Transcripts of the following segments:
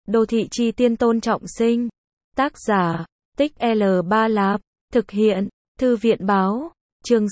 Đô thị chi tiên Tôn Trọng Sinh. Tác giả, Tích L Ba Lạp. Thực hiện, Thư viện báo. Chương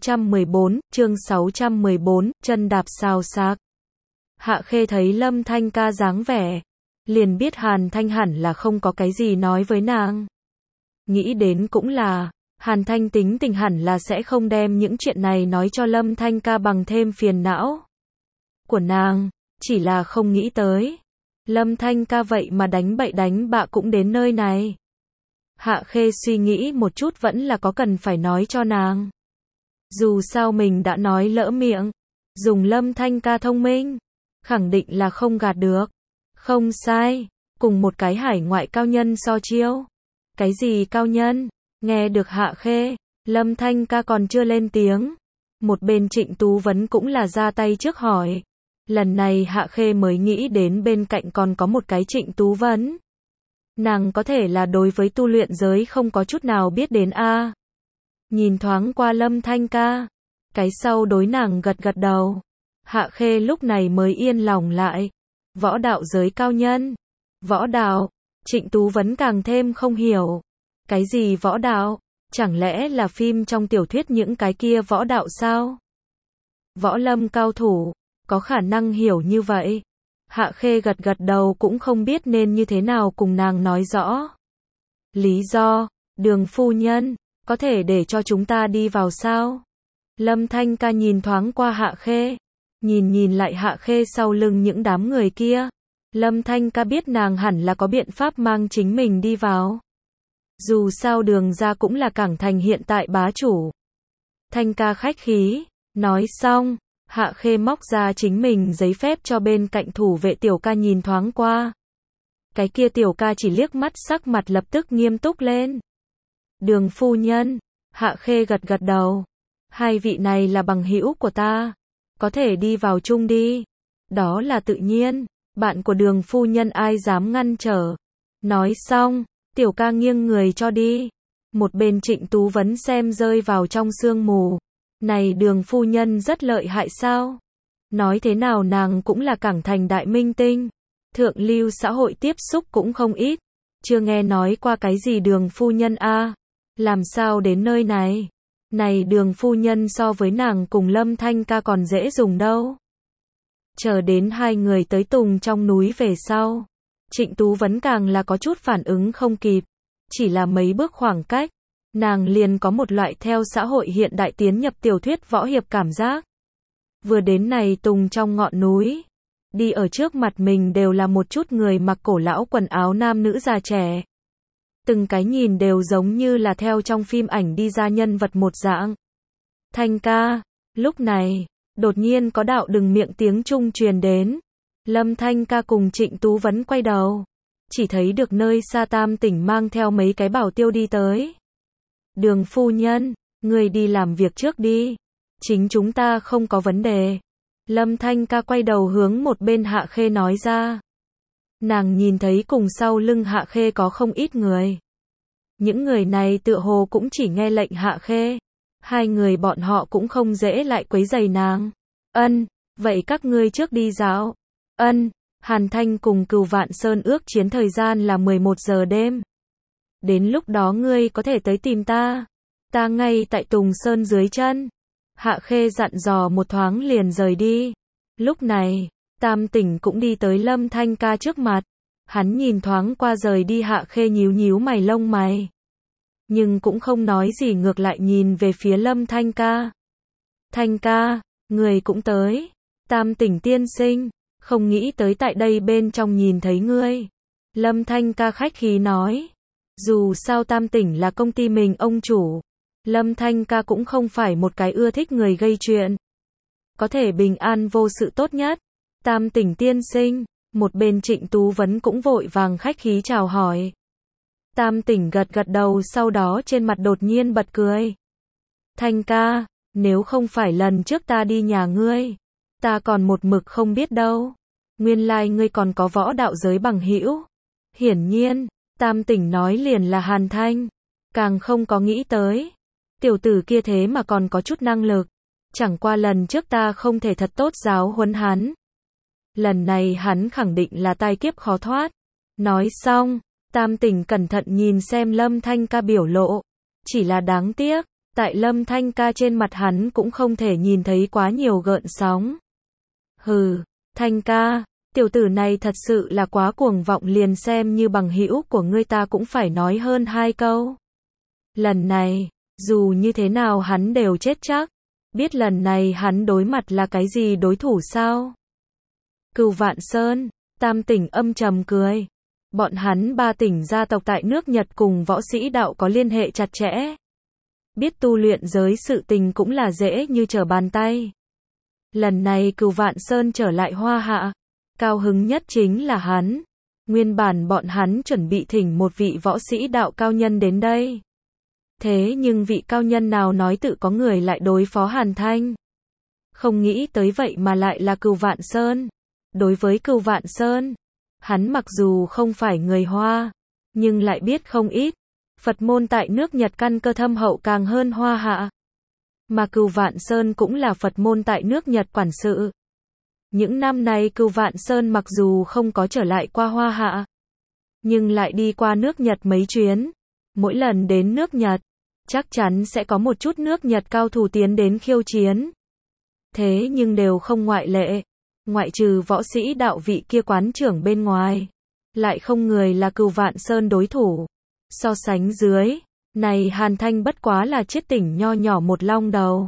614, chân đạp xào xạc. Hạ Khê thấy Lâm Thanh Ca dáng vẻ, liền biết Hàn Thanh hẳn là không có cái gì nói với nàng. Nghĩ đến cũng là, Hàn Thanh tính tình hẳn là sẽ không đem những chuyện này nói cho Lâm Thanh Ca bằng thêm phiền não của nàng, chỉ là không nghĩ tới. Lâm Thanh Ca vậy mà đánh bậy đánh bạ cũng đến nơi này. Hạ Khê suy nghĩ một chút vẫn là có cần phải nói cho nàng. Dù sao mình đã nói lỡ miệng, dùng Lâm Thanh Ca thông minh, khẳng định là không gạt được. Không sai, cùng một cái hải ngoại cao nhân so chiêu. Cái gì cao nhân? Nghe được Hạ Khê, Lâm Thanh Ca còn chưa lên tiếng. Một bên Trịnh Tú Vấn cũng là ra tay trước hỏi. Lần này Hạ Khê mới nghĩ đến bên cạnh còn có một cái Trịnh Tú Vấn. Nàng có thể là đối với tu luyện giới không có chút nào biết đến a. Nhìn thoáng qua Lâm Thanh Ca, cái sau đối nàng gật gật đầu. Hạ Khê lúc này mới yên lòng lại. Võ đạo giới cao nhân. Võ đạo, Trịnh Tú Vấn càng thêm không hiểu. Cái gì võ đạo? Chẳng lẽ là phim trong tiểu thuyết những cái kia võ đạo sao? Võ lâm cao thủ, có khả năng hiểu như vậy. Hạ Khê gật gật đầu cũng không biết nên như thế nào cùng nàng nói rõ. Lý do, Đường phu nhân, có thể để cho chúng ta đi vào sao? Lâm Thanh Ca nhìn thoáng qua Hạ Khê, nhìn lại Hạ Khê sau lưng những đám người kia. Lâm Thanh Ca biết nàng hẳn là có biện pháp mang chính mình đi vào. Dù sao Đường gia cũng là Cảng Thành hiện tại bá chủ. Thanh Ca khách khí, nói xong, Hạ Khê móc ra chính mình giấy phép cho bên cạnh thủ vệ Tiểu Ca nhìn thoáng qua. Cái kia Tiểu Ca chỉ liếc mắt sắc mặt lập tức nghiêm túc lên. Đường phu nhân, Hạ Khê gật gật đầu. Hai vị này là bằng hữu của ta, có thể đi vào chung đi. Đó là tự nhiên, bạn của Đường phu nhân ai dám ngăn trở. Nói xong, Tiểu Ca nghiêng người cho đi. Một bên Trịnh Tú Vấn xem rơi vào trong sương mù. Này Đường phu nhân rất lợi hại sao? Nói thế nào nàng cũng là Cảng Thành đại minh tinh. Thượng lưu xã hội tiếp xúc cũng không ít. Chưa nghe nói qua cái gì Đường phu nhân a. Làm sao đến nơi này? Này Đường phu nhân so với nàng cùng Lâm Thanh Ca còn dễ dùng đâu. Chờ đến hai người tới Tùng trong núi về sau. Trịnh Tú Vấn càng là có chút phản ứng không kịp. Chỉ là mấy bước khoảng cách, nàng liền có một loại theo xã hội hiện đại tiến nhập tiểu thuyết võ hiệp cảm giác. Vừa đến này Tùng trong ngọn núi, đi ở trước mặt mình đều là một chút người mặc cổ lão quần áo nam nữ già trẻ. Từng cái nhìn đều giống như là theo trong phim ảnh đi ra nhân vật một dạng. Thanh ca, lúc này, đột nhiên có đạo đừng miệng tiếng Trung truyền đến. Lâm Thanh Ca cùng Trịnh Tú Vấn quay đầu, chỉ thấy được nơi xa Tam Tỉnh mang theo mấy cái bảo tiêu đi tới. Đường phu nhân, người đi làm việc trước đi, chính chúng ta không có vấn đề. Lâm Thanh Ca quay đầu hướng một bên Hạ Khê nói ra. Nàng nhìn thấy cùng sau lưng Hạ Khê có không ít người. Những người này tựa hồ cũng chỉ nghe lệnh Hạ Khê. Hai người bọn họ cũng không dễ lại quấy rầy nàng. Ân, vậy các ngươi trước đi dạo. Ân, Hàn Thanh cùng Cửu Vạn Sơn ước chiến thời gian là 11 giờ đêm. Đến lúc đó ngươi có thể tới tìm ta. Ta ngay tại Tùng Sơn dưới chân. Hạ Khê dặn dò một thoáng liền rời đi. Lúc này, Tam Tỉnh cũng đi tới Lâm Thanh Ca trước mặt. Hắn nhìn thoáng qua rời đi Hạ Khê nhíu mày lông mày. Nhưng cũng không nói gì ngược lại nhìn về phía Lâm Thanh Ca. Thanh ca, người cũng tới. Tam Tỉnh tiên sinh, không nghĩ tới tại đây bên trong nhìn thấy ngươi. Lâm Thanh Ca khách khí nói. Dù sao Tam Tỉnh là công ty mình ông chủ. Lâm Thanh Ca cũng không phải một cái ưa thích người gây chuyện. Có thể bình an vô sự tốt nhất. Tam Tỉnh tiên sinh, một bên Trịnh Tú Vấn cũng vội vàng khách khí chào hỏi. Tam Tỉnh gật gật đầu sau đó trên mặt đột nhiên bật cười. Thanh ca, nếu không phải lần trước ta đi nhà ngươi, ta còn một mực không biết đâu. Nguyên lai ngươi còn có võ đạo giới bằng hữu. Hiển nhiên, Tam Tỉnh nói liền là Hàn Thanh. Càng không có nghĩ tới. Tiểu tử kia thế mà còn có chút năng lực. Chẳng qua lần trước ta không thể thật tốt giáo huấn hắn. Lần này hắn khẳng định là tai kiếp khó thoát. Nói xong, Tam Tỉnh cẩn thận nhìn xem Lâm Thanh Ca biểu lộ. Chỉ là đáng tiếc, tại Lâm Thanh Ca trên mặt hắn cũng không thể nhìn thấy quá nhiều gợn sóng. Hừ, Thanh Ca, tiểu tử này thật sự là quá cuồng vọng, liền xem như bằng hữu của ngươi ta cũng phải nói hơn 2 câu. Lần này, dù như thế nào hắn đều chết chắc. Biết lần này hắn đối mặt là cái gì đối thủ sao? Cửu Vạn Sơn, Tam Tỉnh âm trầm cười. Bọn hắn 3 tỉnh gia tộc tại nước Nhật cùng võ sĩ đạo có liên hệ chặt chẽ. Biết tu luyện giới sự tình cũng là dễ như trở bàn tay. Lần này Cửu Vạn Sơn trở lại Hoa Hạ, cao hứng nhất chính là hắn. Nguyên bản bọn hắn chuẩn bị thỉnh một vị võ sĩ đạo cao nhân đến đây. Thế nhưng vị cao nhân nào nói tự có người lại đối phó Hàn Thanh. Không nghĩ tới vậy mà lại là Cửu Vạn Sơn. Đối với Cửu Vạn Sơn, hắn mặc dù không phải người Hoa, nhưng lại biết không ít. Phật môn tại nước Nhật căn cơ thâm hậu càng hơn Hoa Hạ. Mà Cửu Vạn Sơn cũng là Phật môn tại nước Nhật quản sự. Những năm này Cửu Vạn Sơn mặc dù không có trở lại qua Hoa Hạ, nhưng lại đi qua nước Nhật mấy chuyến. Mỗi lần đến nước Nhật, chắc chắn sẽ có một chút nước Nhật cao thủ tiến đến khiêu chiến. Thế nhưng đều không ngoại lệ. Ngoại trừ võ sĩ đạo vị kia quán trưởng bên ngoài, lại không người là Cửu Vạn Sơn đối thủ. So sánh dưới, này Hàn Thanh bất quá là chiết tỉnh nho nhỏ một long đầu.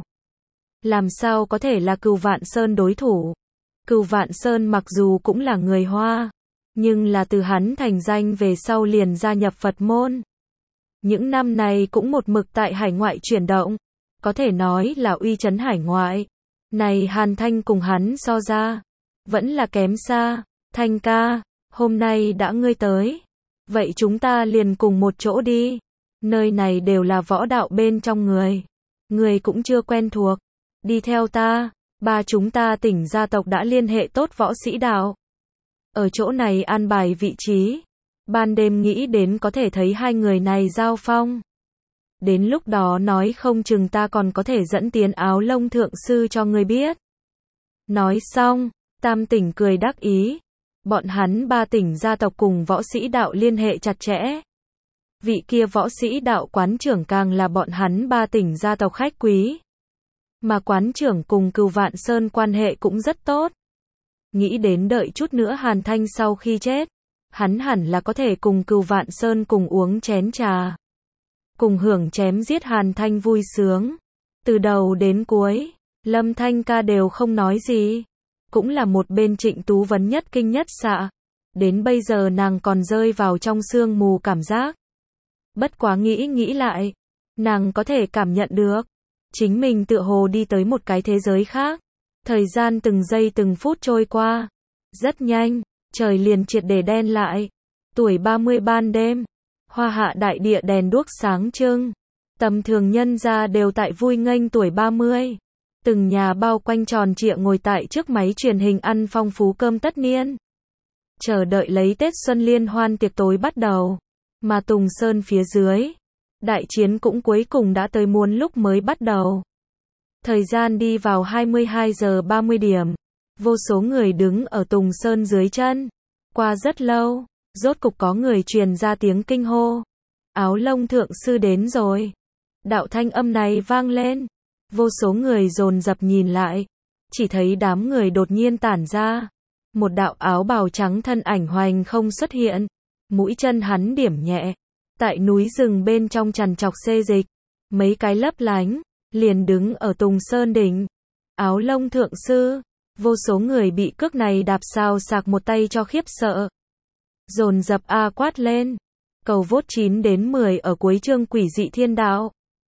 Làm sao có thể là Cửu Vạn Sơn đối thủ? Cửu Vạn Sơn mặc dù cũng là người Hoa, nhưng là từ hắn thành danh về sau liền gia nhập Phật môn. Những năm này cũng một mực tại hải ngoại chuyển động, có thể nói là uy chấn hải ngoại. Này Hàn Thanh cùng hắn so ra, vẫn là kém xa. Thanh ca, hôm nay đã ngươi tới, vậy chúng ta liền cùng một chỗ đi. Nơi này đều là võ đạo bên trong người. Người cũng chưa quen thuộc. Đi theo ta, 3 chúng ta tỉnh gia tộc đã liên hệ tốt võ sĩ đạo. Ở chỗ này an bài vị trí. Ban đêm nghĩ đến có thể thấy 2 người này giao phong. Đến lúc đó nói không chừng ta còn có thể dẫn tiến Áo Lông thượng sư cho người biết. Nói xong, Tam Tỉnh cười đắc ý. Bọn hắn 3 tỉnh gia tộc cùng võ sĩ đạo liên hệ chặt chẽ. Vị kia võ sĩ đạo quán trưởng càng là bọn hắn 3 tỉnh gia tộc khách quý. Mà quán trưởng cùng Cửu Vạn Sơn quan hệ cũng rất tốt. Nghĩ đến đợi chút nữa Hàn Thanh sau khi chết, hắn hẳn là có thể cùng Cửu Vạn Sơn cùng uống chén trà. Cùng hưởng chém giết Hàn Thanh vui sướng. Từ đầu đến cuối, Lâm Thanh ca đều không nói gì. Cũng là một bên Trịnh Tú Vấn nhất kinh nhất xạ. Đến bây giờ nàng còn rơi vào trong sương mù cảm giác. Bất quá nghĩ lại, nàng có thể cảm nhận được. Chính mình tựa hồ đi tới một cái thế giới khác. Thời gian từng giây từng phút trôi qua. Rất nhanh, trời liền triệt để đen lại. Tuổi 30 ban đêm. Hoa Hạ đại địa đèn đuốc sáng trưng. Tầm thường nhân gia đều tại vui nghênh tuổi 30. Từng nhà bao quanh tròn trịa ngồi tại trước máy truyền hình ăn phong phú cơm tất niên. Chờ đợi lấy Tết Xuân liên hoan tiệc tối bắt đầu. Mà Tùng Sơn phía dưới, đại chiến cũng cuối cùng đã tới muôn lúc mới bắt đầu. Thời gian đi vào 22 giờ 30 điểm. Vô số người đứng ở Tùng Sơn dưới chân. Qua rất lâu, rốt cục có người truyền ra tiếng kinh hô. Áo Lông thượng sư đến rồi. Đạo thanh âm này vang lên. Vô số người dồn dập nhìn lại. Chỉ thấy đám người đột nhiên tản ra. Một đạo áo bào trắng thân ảnh hoành không xuất hiện. Mũi chân hắn điểm nhẹ. Tại núi rừng bên trong trằn trọc xê dịch. Mấy cái lấp lánh. Liền đứng ở Tùng Sơn đỉnh. Áo Lông thượng sư. Vô số người bị cước này đạp xào xạc một tay cho khiếp sợ. Dồn dập a quát lên. Cầu vote 9 đến 10 ở cuối chương Quỷ dị thiên đạo.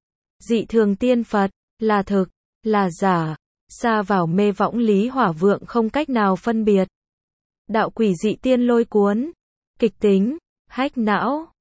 Dị thường tiên Phật, là thực, là giả, xa vào mê võng lý hỏa vượng không cách nào phân biệt. Đạo quỷ dị tiên lôi cuốn, kịch tính, hách não.